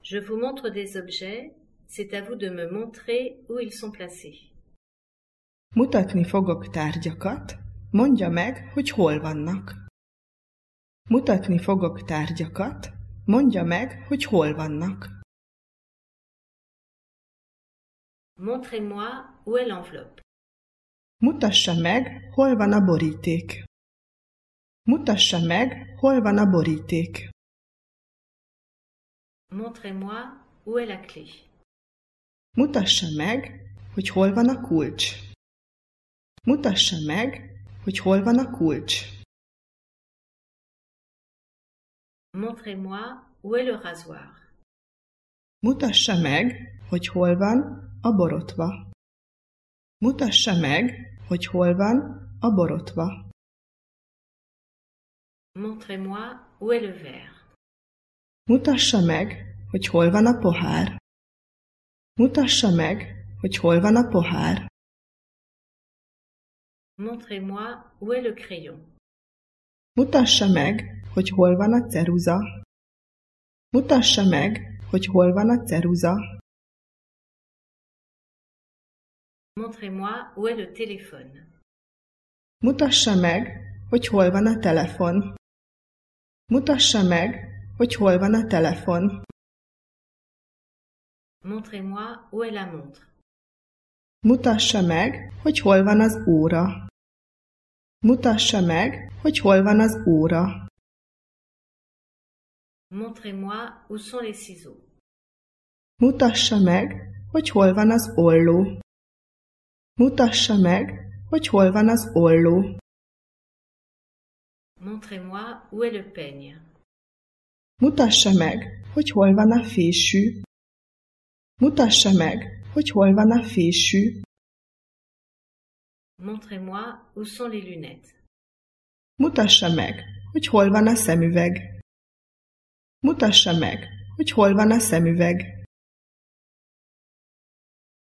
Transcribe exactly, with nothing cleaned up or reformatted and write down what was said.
Je vous montre des objets, c'est à vous de me montrer où ils sont placés. Mutatni fogok tárgyakat, mondja meg, hogy hol vannak. Mutatni fogok tárgyakat, mondja meg, hogy hol vannak. Montrez-moi où est l'enveloppe. Mutassa meg, hol van a boríték. Mutassa meg, hol van a boríték. Montrez-moi où est la clé. Mutassa meg, hogy hol van a kulcs. Mutassa meg, hogy hol van a kulcs. Montrez-moi où est le rasoir. Mutassa meg, hogy hol van a borotva. Mutassa meg, hogy hol van a borotva. Montrez-moi où est le verre. Mutassa meg, hogy hol van a pohár. Mutassa meg, hogy hol van a pohár. Montrez-moi où est le crayon. Mutassa meg, hogy hol van a ceruza. Mutassa meg, hogy hol van a ceruza. Montrez-moi où est le téléphone. Mutassa meg, hogy hol van a telefon. Mutassa meg, hogy hol van a telefon. Montrez-moi où est la montre. Mutassa meg, hogy hol van az óra. Mutassa meg, hogy hol van az óra. Montrez-moi où sont les ciseaux. Mutassa meg, hogy hol van az olló. Mutassa meg, hogy hol van az olló. Montrez-moi où est le peigne. Mutassa meg, hogy hol van a fésű. Mutassa meg, hogy hol van a fésű. Montrez-moi où sont les lunettes. Mutassa meg, hogy hol van a szemüveg. Mutassa meg, hogy hol van a szemüveg.